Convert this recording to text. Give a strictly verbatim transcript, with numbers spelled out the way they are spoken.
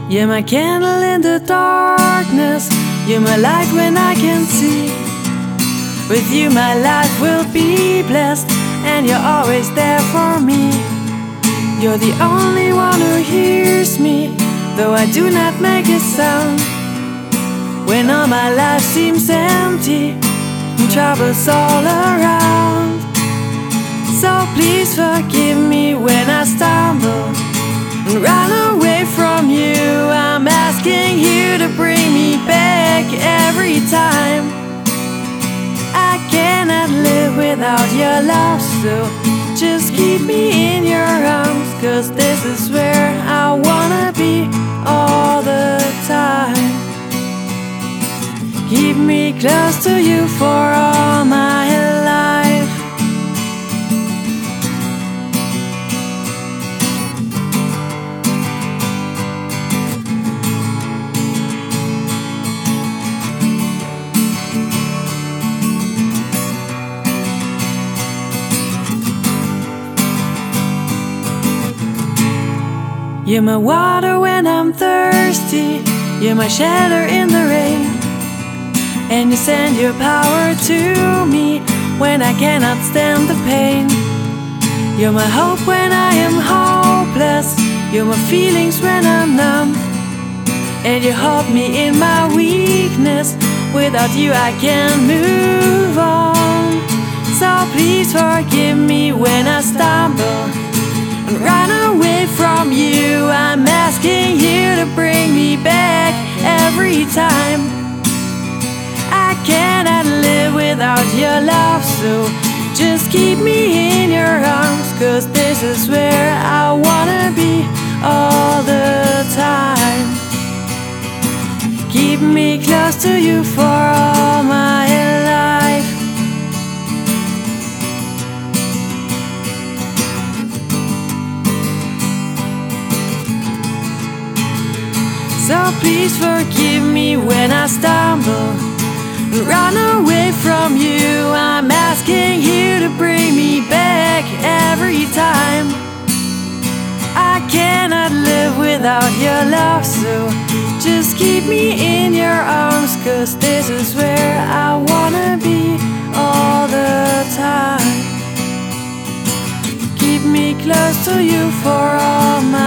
You're my candle in the darkness, you're my light when I can't see. With you my life will be blessed, and you're always there for me. You're the only one who hears me, though I do not make a sound. When all my life seems empty and troubles all around. So please forgive me when I stumble and run away from you. I'm asking you to bring me back every time. I cannot live without your love, so just keep me in your arms, 'cause this is where I wanna be all the time. Keep me close to you for all my life. You're my water when I'm thirsty, you're my shelter in the rain, and you send your power to me when I cannot stand the pain. You're my hope when I am hopeless, you're my feelings when I'm numb, and you hold me in my weakness. Without you I can't move on. So please forgive me when I stumble and run away from you. I'm asking you to bring me back every time. I cannot live without your love, so just keep me in your arms, 'cause this is where I wanna be all the time. Keep me close to you for all my life. So please forgive me when I stumble and run away from you. I'm asking you to bring me back every time. I cannot live without your love, so just keep me in your arms, 'cause this is where I wanna be all the time. Keep me close to you for all my